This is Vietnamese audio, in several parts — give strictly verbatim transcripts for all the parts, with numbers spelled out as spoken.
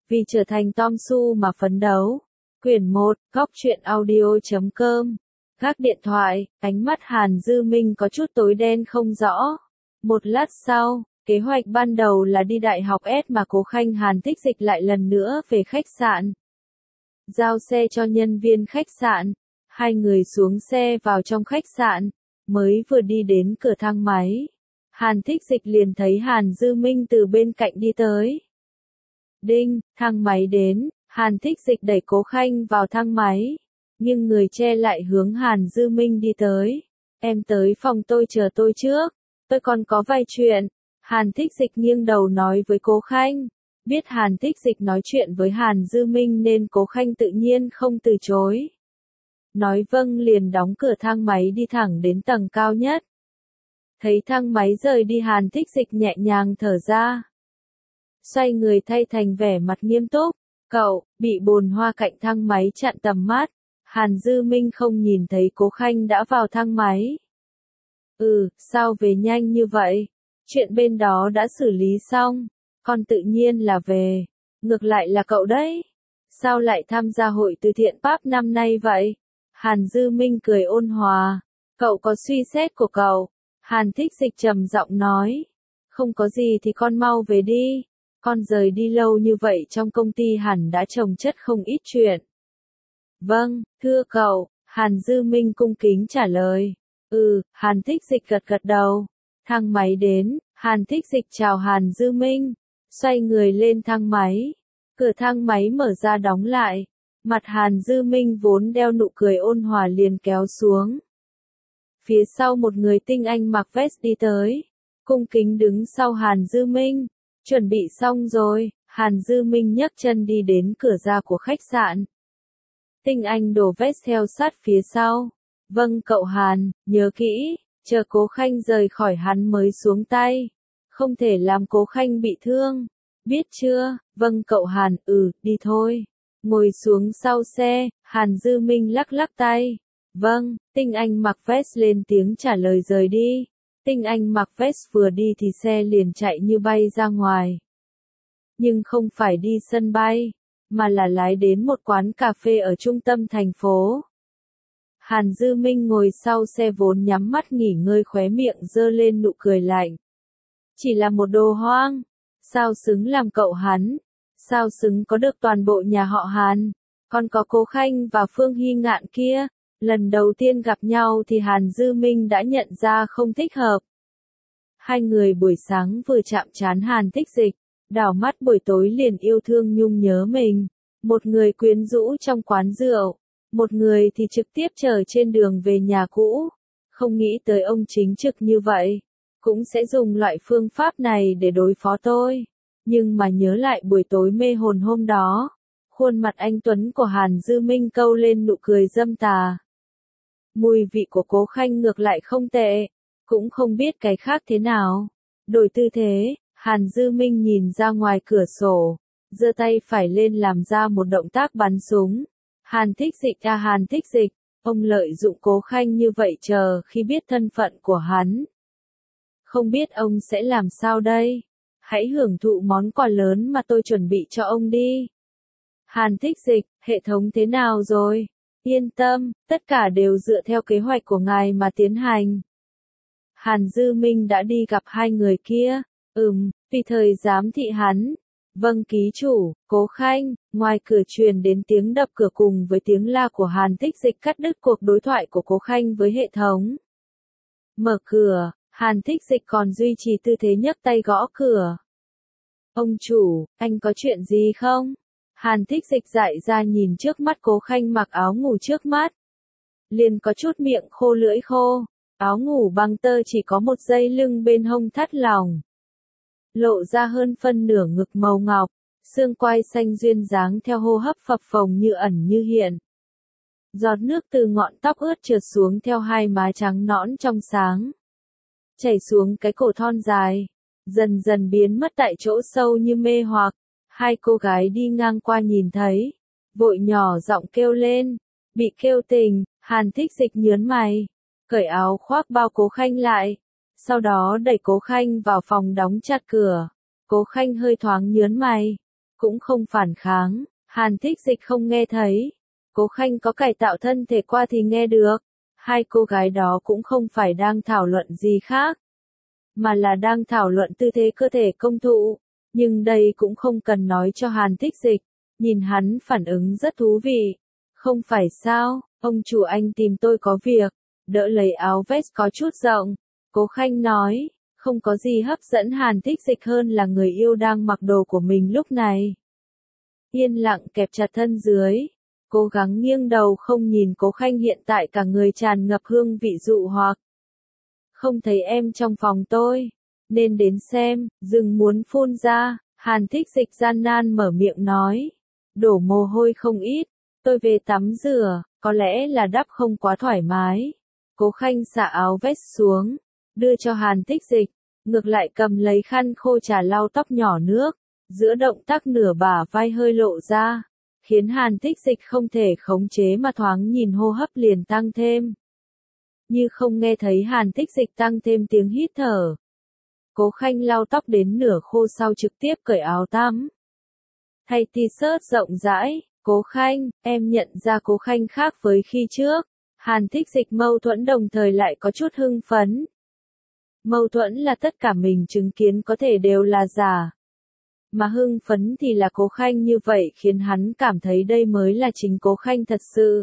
Vì trở thành Tom Su mà phấn đấu. Quyển một, góc truyện audio chấm com. Gác điện thoại, ánh mắt Hàn Dư Minh có chút tối đen không rõ. Một lát sau, kế hoạch ban đầu là đi Đại học S mà Cố Khanh Hàn Thích Dịch lại lần nữa về khách sạn. Giao xe cho nhân viên khách sạn. Hai người xuống xe vào trong khách sạn. Mới vừa đi đến cửa thang máy. Hàn Thích Dịch liền thấy Hàn Dư Minh từ bên cạnh đi tới. Đinh, thang máy đến, Hàn Thích Dịch đẩy Cố Khanh vào thang máy. Nhưng người che lại hướng Hàn Dư Minh đi tới. Em tới phòng tôi chờ tôi trước, tôi còn có vài chuyện. Hàn Thích Dịch nghiêng đầu nói với Cố Khanh. Biết Hàn Thích Dịch nói chuyện với Hàn Dư Minh nên Cố Khanh tự nhiên không từ chối. Nói vâng liền đóng cửa thang máy đi thẳng đến tầng cao nhất. Thấy thang máy rời đi Hàn Thích Dịch nhẹ nhàng thở ra. Xoay người thay thành vẻ mặt nghiêm túc. Cậu, bị bồn hoa cạnh thang máy chặn tầm mắt. Hàn Dư Minh không nhìn thấy Cố Khanh đã vào thang máy. Ừ, sao về nhanh như vậy? Chuyện bên đó đã xử lý xong. Con tự nhiên là về. Ngược lại là cậu đấy. Sao lại tham gia hội từ thiện Pháp năm nay vậy? Hàn Dư Minh cười ôn hòa. Cậu có suy xét của cậu. Hàn Thích Dịch trầm giọng nói. Không có gì thì con mau về đi. Con rời đi lâu như vậy trong công ty hẳn đã chồng chất không ít chuyện. Vâng, thưa cậu, Hàn Dư Minh cung kính trả lời. Ừ, Hàn Thích Dịch gật gật đầu. Thang máy đến, Hàn Thích Dịch chào Hàn Dư Minh. Xoay người lên thang máy. Cửa thang máy mở ra đóng lại. Mặt Hàn Dư Minh vốn đeo nụ cười ôn hòa liền kéo xuống. Phía sau một người tinh anh mặc vest đi tới. Cung kính đứng sau Hàn Dư Minh. Chuẩn bị xong rồi, Hàn Dư Minh nhấc chân đi đến cửa ra của khách sạn. Tinh anh đổ vest theo sát phía sau. Vâng cậu Hàn, nhớ kỹ, chờ Cố Khanh rời khỏi hắn mới xuống tay. Không thể làm Cố Khanh bị thương. Biết chưa? Vâng cậu Hàn, ừ, đi thôi. Ngồi xuống sau xe, Hàn Dư Minh lắc lắc tay. Vâng, tinh anh mặc vest lên tiếng trả lời rời đi. Tinh anh mặc vest vừa đi thì xe liền chạy như bay ra ngoài. Nhưng không phải đi sân bay, mà là lái đến một quán cà phê ở trung tâm thành phố. Hàn Dư Minh ngồi sau xe vốn nhắm mắt nghỉ ngơi khóe miệng giơ lên nụ cười lạnh. Chỉ là một đồ hoang. Sao xứng làm cậu hắn? Sao xứng có được toàn bộ nhà họ Hàn? Còn có Cố Khanh và Phương Hy Ngạn kia. Lần đầu tiên gặp nhau thì Hàn Dư Minh đã nhận ra không thích hợp. Hai người buổi sáng vừa chạm trán Hàn Thích Dịch, đảo mắt buổi tối liền yêu thương nhung nhớ mình. Một người quyến rũ trong quán rượu, một người thì trực tiếp chờ trên đường về nhà cũ. Không nghĩ tới ông chính trực như vậy, cũng sẽ dùng loại phương pháp này để đối phó tôi. Nhưng mà nhớ lại buổi tối mê hồn hôm đó, khuôn mặt anh tuấn của Hàn Dư Minh câu lên nụ cười dâm tà. Mùi vị của Cố Khanh ngược lại không tệ, cũng không biết cái khác thế nào. Đổi tư thế, Hàn Dư Minh nhìn ra ngoài cửa sổ, giơ tay phải lên làm ra một động tác bắn súng. Hàn Thích Dịch à Hàn Thích Dịch, ông lợi dụng Cố Khanh như vậy chờ khi biết thân phận của hắn. Không biết ông sẽ làm sao đây? Hãy hưởng thụ món quà lớn mà tôi chuẩn bị cho ông đi. Hàn Thích Dịch, hệ thống thế nào rồi? Yên tâm, tất cả đều dựa theo kế hoạch của ngài mà tiến hành. Hàn Dư Minh đã đi gặp hai người kia. Ừm, vì thời giám thị hắn. Vâng ký chủ, Cố Khanh. Ngoài cửa truyền đến tiếng đập cửa cùng với tiếng la của Hàn Thích Dịch cắt đứt cuộc đối thoại của Cố Khanh với hệ thống. Mở cửa, Hàn Thích Dịch còn duy trì tư thế nhấc tay gõ cửa. Ông chủ, anh có chuyện gì không? Hàn Thích Dịch dại ra nhìn trước mắt Cố Khanh mặc áo ngủ trước mắt. Liền có chút miệng khô lưỡi khô. Áo ngủ bằng tơ chỉ có một dây lưng bên hông thắt lỏng. Lộ ra hơn phân nửa ngực màu ngọc. Xương quai xanh duyên dáng theo hô hấp phập phồng như ẩn như hiện. Giọt nước từ ngọn tóc ướt trượt xuống theo hai má trắng nõn trong sáng. Chảy xuống cái cổ thon dài. Dần dần biến mất tại chỗ sâu như mê hoặc. Hai cô gái đi ngang qua nhìn thấy. Vội nhỏ giọng kêu lên. Bị kêu tình, Hàn Thích Dịch nhớn mày. Cởi áo khoác bao Cố Khanh lại. Sau đó đẩy Cố Khanh vào phòng đóng chặt cửa. Cố Khanh hơi thoáng nhớn mày. cũng không phản kháng, Hàn Thích Dịch không nghe thấy. Cố Khanh có cải tạo thân thể qua thì nghe được. Hai cô gái đó cũng không phải đang thảo luận gì khác, mà là đang thảo luận tư thế cơ thể công thụ. Nhưng đây cũng không cần nói cho Hàn Thích Dịch, nhìn hắn phản ứng rất thú vị. Không phải sao, ông chủ anh tìm tôi có việc, đỡ lấy áo vest có chút rộng. Cố Khanh nói, không có gì hấp dẫn Hàn Thích Dịch hơn là người yêu đang mặc đồ của mình lúc này. Yên lặng kẹp chặt thân dưới, cố gắng nghiêng đầu không nhìn Cố Khanh hiện tại cả người tràn ngập hương vị dụ hoặc. Không thấy em trong phòng tôi, nên đến xem, dừng muốn phun ra, Hàn Thích Dịch gian nan mở miệng nói. Đổ mồ hôi không ít, tôi về tắm rửa, có lẽ là đắp không quá thoải mái. Cố Khanh xả áo vest xuống, đưa cho Hàn Thích Dịch, ngược lại cầm lấy khăn khô trà lau tóc nhỏ nước, giữa động tác nửa bả vai hơi lộ ra, khiến Hàn Thích Dịch không thể khống chế mà thoáng nhìn hô hấp liền tăng thêm. Như không nghe thấy Hàn Thích Dịch tăng thêm tiếng hít thở. Cố Khanh lau tóc đến nửa khô sau trực tiếp cởi áo tắm. Thay t-shirt rộng rãi, Cố Khanh, em nhận ra Cố Khanh khác với khi trước. Hàn Thích Dịch mâu thuẫn đồng thời lại có chút hưng phấn. Mâu thuẫn là tất cả mình chứng kiến có thể đều là giả. Mà hưng phấn thì là Cố Khanh như vậy khiến hắn cảm thấy đây mới là chính Cố Khanh thật sự.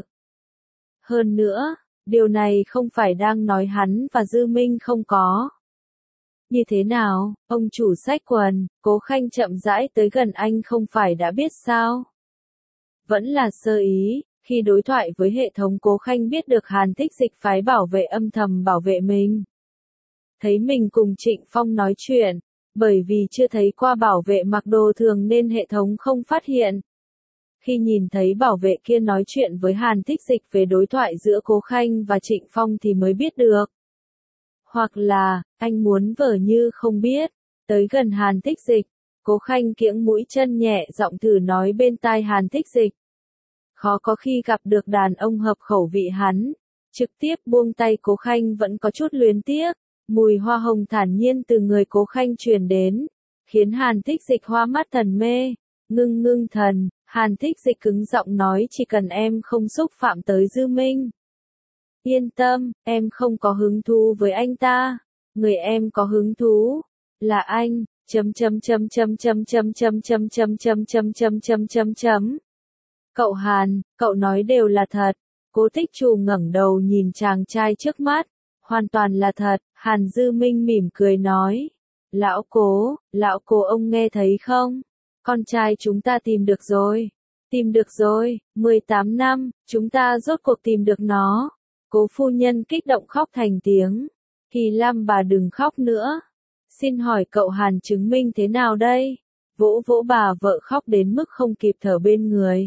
Hơn nữa, điều này không phải đang nói hắn và Dư Minh không có. Như thế nào, ông chủ xách quần, Cố Khanh chậm rãi tới gần anh không phải đã biết sao? Vẫn là sơ ý, khi đối thoại với hệ thống Cố Khanh biết được Hàn Thích Dịch phái bảo vệ âm thầm bảo vệ mình. Thấy mình cùng Trịnh Phong nói chuyện, bởi vì chưa thấy qua bảo vệ mặc đồ thường nên hệ thống không phát hiện. Khi nhìn thấy bảo vệ kia nói chuyện với Hàn Thích Dịch về đối thoại giữa Cố Khanh và Trịnh Phong thì mới biết được. Hoặc là, anh muốn vờ như không biết, tới gần Hàn Thích Dịch, Cố Khanh kiễng mũi chân nhẹ giọng thử nói bên tai Hàn Thích Dịch. Khó có khi gặp được đàn ông hợp khẩu vị hắn, trực tiếp buông tay Cố Khanh vẫn có chút luyến tiếc, mùi hoa hồng thản nhiên từ người Cố Khanh truyền đến, khiến Hàn Thích Dịch hoa mắt thần mê, ngưng ngưng thần, Hàn Thích Dịch cứng giọng nói chỉ cần em không xúc phạm tới Dư Minh. Yên tâm, em không có hứng thú với anh ta, người em có hứng thú là anh. Chấm chấm chấm chấm chấm chấm chấm chấm chấm chấm chấm chấm chấm chấm chấm. Cậu Hàn, cậu nói đều là thật. Cố Tích Trù ngẩng đầu nhìn chàng trai trước mắt, hoàn toàn là thật. Hàn Dư Minh mỉm cười nói, lão Cố, lão Cố ông nghe thấy không? Con trai chúng ta tìm được rồi, tìm được rồi. mười tám năm, chúng ta rốt cuộc tìm được nó. Cố phu nhân kích động khóc thành tiếng. Kỳ Lam bà đừng khóc nữa. Xin hỏi cậu Hàn chứng minh thế nào đây? Vỗ vỗ bà vợ khóc đến mức không kịp thở bên người.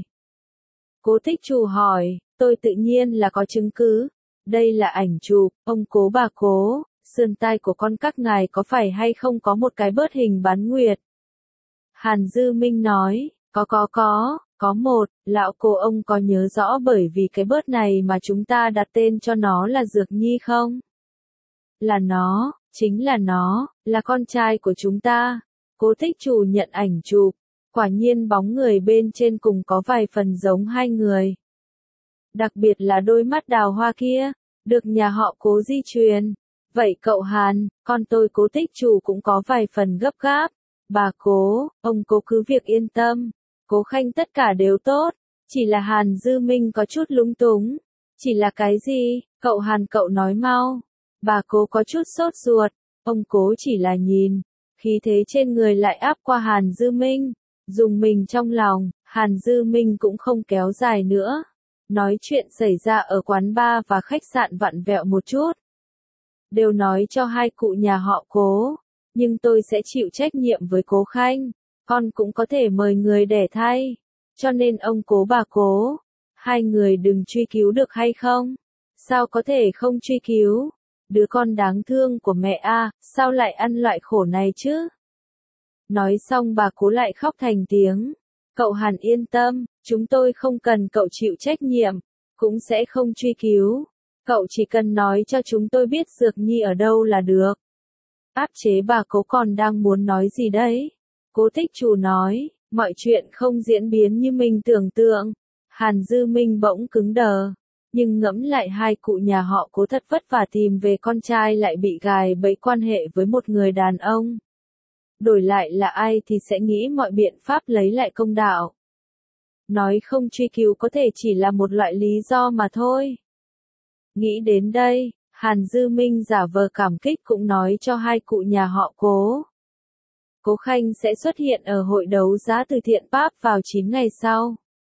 Cố Tích Trù hỏi, tôi tự nhiên là có chứng cứ. Đây là ảnh chụp, ông Cố bà Cố, sườn tai của con các ngài có phải hay không có một cái bớt hình bán nguyệt? Hàn Dư Minh nói, có có có, có một, lão Cố ông có nhớ rõ bởi vì cái bớt này mà chúng ta đặt tên cho nó là Dược Nhi không? Là nó. Chính là nó, là con trai của chúng ta. Cố Tích Trù nhận ảnh chụp, quả nhiên bóng người bên trên cùng có vài phần giống hai người. Đặc biệt là đôi mắt đào hoa kia, được nhà họ Cố di truyền. Vậy cậu Hàn, con tôi Cố Tích Trù cũng có vài phần gấp gáp. Bà Cố, ông Cố cứ việc yên tâm, Cố Khanh tất cả đều tốt, chỉ là Hàn Dư Minh có chút lúng túng. Chỉ là cái gì, cậu Hàn cậu nói mau. Bà Cố có chút sốt ruột, ông Cố chỉ là nhìn, khí thế trên người lại áp qua Hàn Dư Minh, dùng mình trong lòng, Hàn Dư Minh cũng không kéo dài nữa. Nói chuyện xảy ra ở quán bar và khách sạn vặn vẹo một chút. Đều nói cho hai cụ nhà họ Cố, nhưng tôi sẽ chịu trách nhiệm với Cố Khanh, con cũng có thể mời người để thay. Cho nên ông Cố bà Cố, hai người đừng truy cứu được hay không? Sao có thể không truy cứu? Đứa con đáng thương của mẹ a, sao lại ăn loại khổ này chứ? Nói xong bà Cố lại khóc thành tiếng. Cậu Hàn yên tâm, chúng tôi không cần cậu chịu trách nhiệm, cũng sẽ không truy cứu. Cậu chỉ cần nói cho chúng tôi biết Dược Nhi ở đâu là được. Áp chế bà Cố còn đang muốn nói gì đấy? Cố Tích Trù nói, Mọi chuyện không diễn biến như mình tưởng tượng. Hàn Dư Minh bỗng cứng đờ. Nhưng ngẫm lại hai cụ nhà họ Cố thật vất vả tìm về con trai lại bị gài bẫy quan hệ với một người đàn ông. Đổi lại là ai thì sẽ nghĩ mọi biện pháp lấy lại công đạo. Nói không truy cứu có thể chỉ là một loại lý do mà thôi. Nghĩ đến đây, Hàn Dư Minh giả vờ cảm kích cũng nói cho hai cụ nhà họ Cố. Cố Khanh sẽ xuất hiện ở hội đấu giá từ thiện Pháp vào chín ngày sau.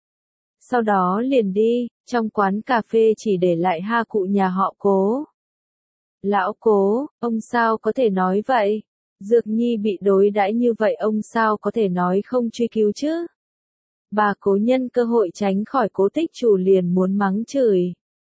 Sau đó liền đi, trong quán cà phê chỉ để lại hai cụ nhà họ Cố. Lão Cố, ông sao có thể nói vậy? Dược Nhi bị đối đãi như vậy ông sao có thể nói không truy cứu chứ? Bà Cố nhân cơ hội tránh khỏi Cố Tích Chủ liền muốn mắng chửi.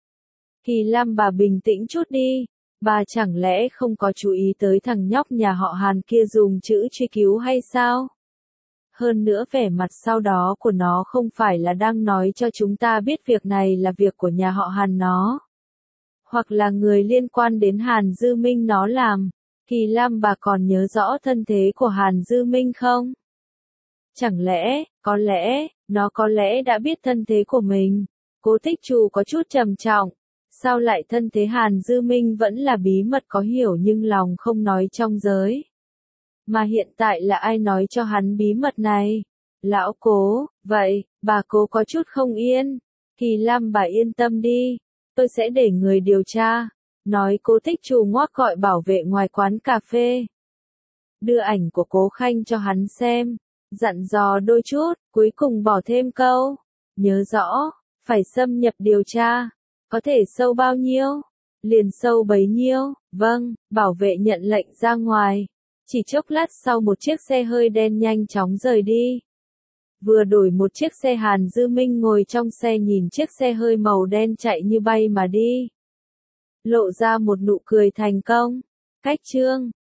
Kỳ Lam bà bình tĩnh chút đi, bà chẳng lẽ không có chú ý tới thằng nhóc nhà họ Hàn kia dùng chữ truy cứu hay sao? Hơn nữa vẻ mặt sau đó của nó không phải là đang nói cho chúng ta biết việc này là việc của nhà họ Hàn nó. Hoặc là người liên quan đến Hàn Dư Minh nó làm. Kỳ Lam bà còn nhớ rõ thân thế của Hàn Dư Minh không? Chẳng lẽ, có lẽ, nó có lẽ đã biết thân thế của mình. Cố Tích Chủ có chút trầm trọng. Sao lại thân thế Hàn Dư Minh vẫn là bí mật có hiểu nhưng lòng không nói trong giới. Mà hiện tại là ai nói cho hắn bí mật này? Lão Cố, vậy, bà Cố có chút không yên. Kỳ Lam bà yên tâm đi, tôi sẽ để người điều tra. Nói Cố Tích Chủ ngoác gọi bảo vệ ngoài quán cà phê. Đưa ảnh của Cố Khanh cho hắn xem. Dặn dò đôi chút, cuối cùng bỏ thêm câu. Nhớ rõ, phải xâm nhập điều tra. Có thể sâu bao nhiêu? Liền sâu bấy nhiêu? Vâng, bảo vệ nhận lệnh ra ngoài. Chỉ chốc lát sau một chiếc xe hơi đen nhanh chóng rời đi. Vừa đổi một chiếc xe Hàn Dư Minh ngồi trong xe nhìn chiếc xe hơi màu đen chạy như bay mà đi. Lộ ra một nụ cười thành công. Cách chương